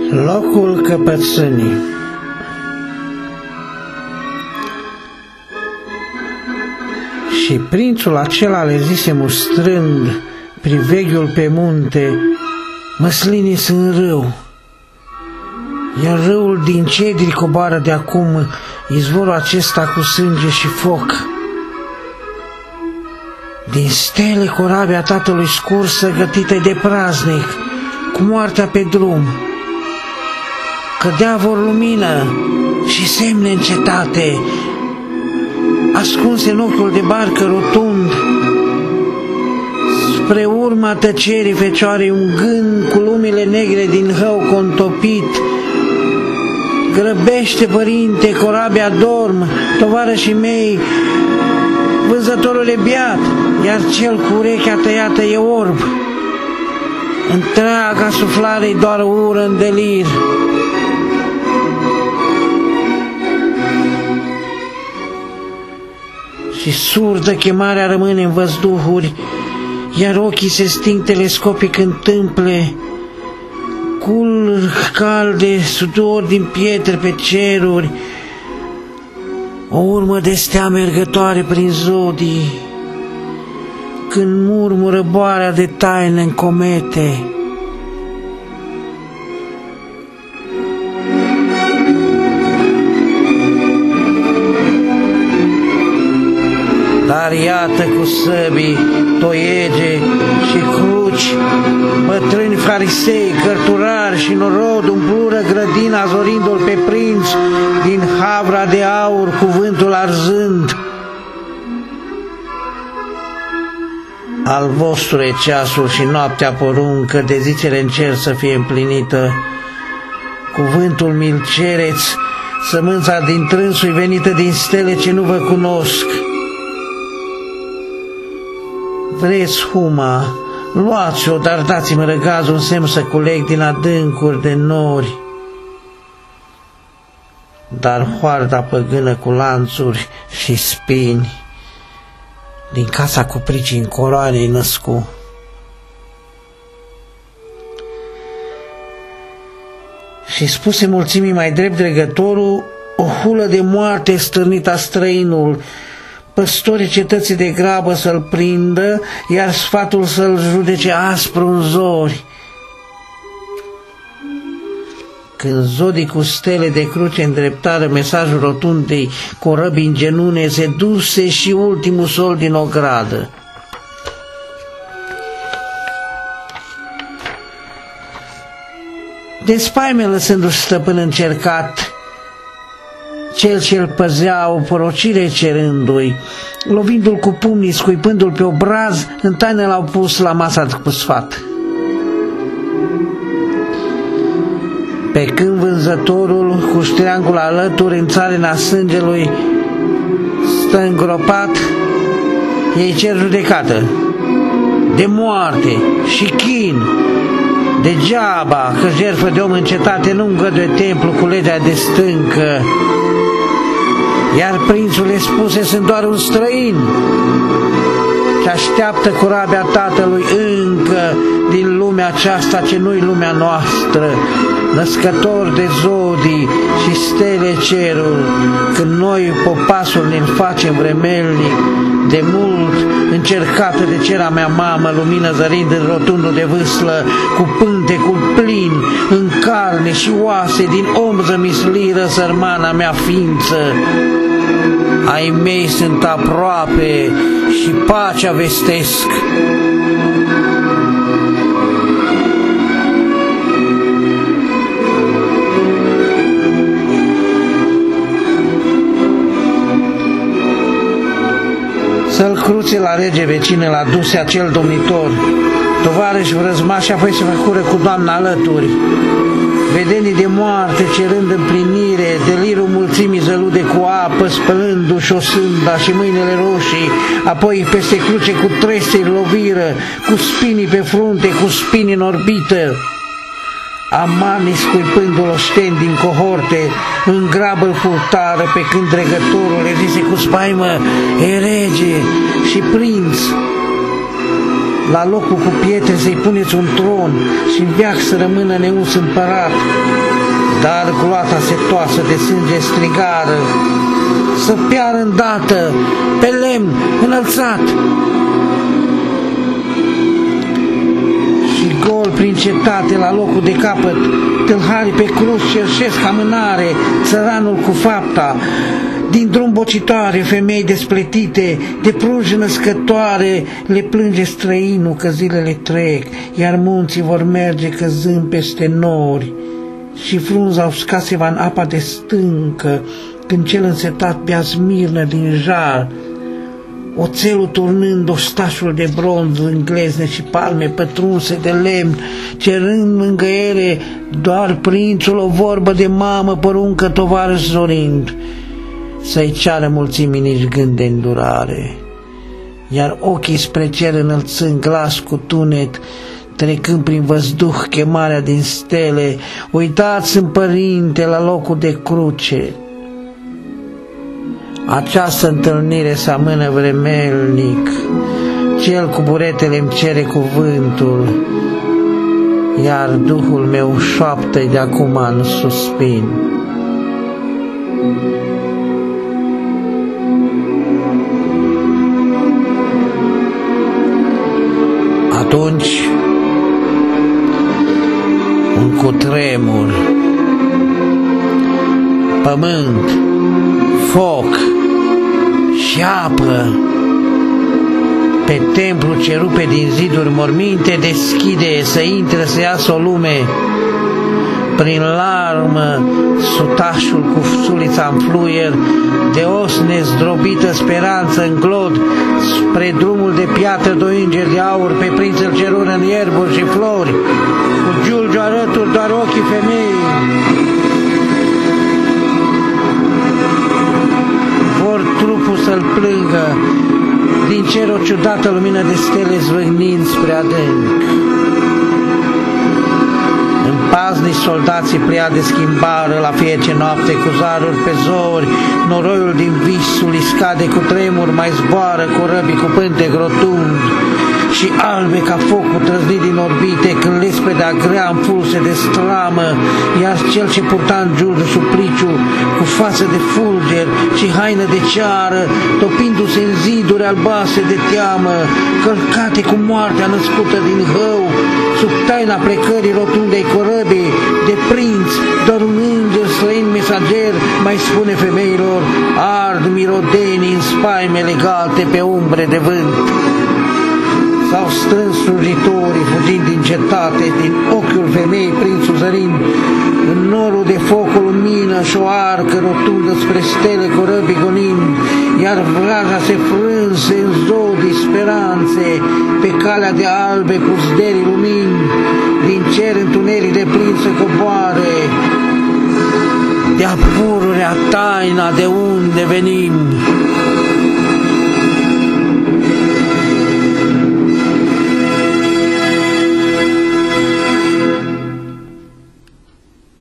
Locul căpățânii. Și prințul acela le zise mustrând priveghiul pe munte: măslinii sunt râu, iar râul din cedri coboară de acum izvorul acesta cu sânge și foc. Din stele corabia tatălui scursă, gătită de praznic, cu moartea pe drum. Cădea vor lumină și semne în cetate, ascunse în ochiul de barcă rotund. Spre urma tăcerii fecioarei un gând cu lumile negre din hău contopit. Grăbește, părinte, corabia dorm, tovarășii mei, vânzătorul e biat, iar cel cu urechea tăiată e orb. Întreaga suflare-i doar ură în delir. Și surdă chemarea rămâne în văzduhuri, iar ochii se sting telescopic în tâmple. Cul calde, sudor din pietre pe ceruri, o urmă de stea mergătoare prin zodii, când murmură boarea de taină în comete. Dar iată cu săbii, toiege și cruci, bătrâni farisei, cărturari și norod umplură grădina, zorindu-l pe prinț din havra de aur, cuvântul arzând: al vostru e ceasul și noaptea poruncă, de zicere în cer să fie împlinită. Cuvântul mi-l cereți, sămânța din trânsul venită din stele ce nu vă cunosc. Vreți huma, luați-o, dar dați-mi răgazul un semn să culeg din adâncuri de nori. Dar hoarda păgână cu lanțuri și spini din casa cu pricini coroanei născu. Și spuse mulțimii mai drept dregătorul: o hulă de moarte stârnit a străinul. Păstorii cetății de grabă să-l prindă, iar sfatul să-l judece aspru în zori. Când zodii cu stele de cruce îndreptară mesajul rotundei corăbii în genune, se duse și ultimul sol din ogradă. De spaime lăsându-și stăpân încercat, cel ce-l păzea o porocire cerându-i, lovindu-l cu pumnii, scuipându-l pe obraz, în taină l-au pus la masa cu sfat. Pe când vânzătorul, cu ștreangul alături, în țarina sângelui, stă îngropat, ei cer judecată de moarte și chin. Degeaba că jertfă de om în cetate nu îngăduie templu cu legea de stâncă. Iar prințul le spuse: sunt doar un străin ce așteaptă corabia tatălui încă din lumea aceasta ce nu-i lumea noastră, născător de zodii și stele cerul, când noi popasul ne-l facem vremelnic, de mult încercată de cera mea mamă, lumină zărind în rotundul de vâslă, cu pântecul plin, în carne și oase, din omză misliră sărmana mea ființă. Ai mei sunt aproape și pacea vestesc. Să-l cruțe la rege vecine, l-a duse acel domnitor, tovarăși vrăzmași, apoi se făcură cu doamna alături. Vedenii de moarte cerând împlinire, delirul mulțimii zălude cu apă, spălându-și osânda și mâinile roșii, apoi peste cruce cu tresei loviră, cu spinii pe frunte, cu spini în orbită. Amanii, scuipându-l oșteni din cohorte, în grabă îl purtară, pe când dregătorul le zise cu spaimă: e rege și prinț. La locul cu pietre să-i puneți un tron și în veac să rămână neuns împărat. Dar gloata setoasă de sânge strigară să piară îndată pe lemn înălțat. Și gol prin cetate la locul de capăt, tâlharii pe cruci cerșesc amânare, țăranul cu fapta. Din drum bocitoare, femei despletite, de prunji născătoare, le plânge străinul că zilele trec, iar munții vor merge căzând peste nori. Și frunza uscat se va în apa de stâncă, când cel însetat bea smirnă din jar, oțelul turnând ostașul de bronz în glezne și palme pătrunse de lemn, cerând mângâiere doar prințul o vorbă de mamă, poruncă tovarăș zorind, să-i ceară mulțimii nici gând de îndurare. Iar ochii spre cer înălțând glas cu tunet, trecând prin văzduh chemarea din stele, uitați în Părinte la locul de cruce. Această întâlnire se amână vremelnic, cel cu buretele îmi cere cuvântul, iar Duhul meu șoaptă-i de acum în suspin. Atunci, un cutremur, pământ, foc și apă, pe templu ce rupe din ziduri morminte, deschide să intre, să iasă o lume. Prin larmă, sutașul cu sulița în fluier, de os nezdrobită speranță în glod, spre drumul de piatră doi îngeri de aur, pe prinț îl cerură în ierburi și flori, cu giulgiu arături doar ochii femei. Vor trupul să-l plângă, din cer o ciudată lumină de stele zvâgnind spre adânc. Paznici soldații pliade schimbară la fiece noapte cu zaruri pe zori, noroiul din visul îi scade cu tremur, mai zboară cu răbii cu pântec rotund și albe ca focul trăznit din orbite, când lespedea grea în fulse de stramă, iar cel ce purta în giulgiu supliciu, cu față de fulger și haină de ceară, topindu-se în ziduri albase de teamă, călcate cu moartea născută din hău, sub taina plecării rotundei corăbii, de prinț, doar un înger străin mesager mai spune femeilor, ard mirodenii în spaime legate pe umbre de vânt. S-au strâns slujitorii fugind din cetate, din ochiul femeii prințul zărind, în norul de foc o lumină și o arcă rotundă spre stele corăbii gonind, iar vraja se frânse în zodii speranțe, pe calea de albe cu zderii lumini, din cer întuneric de plin să coboare, de-a pururea taina de unde venim.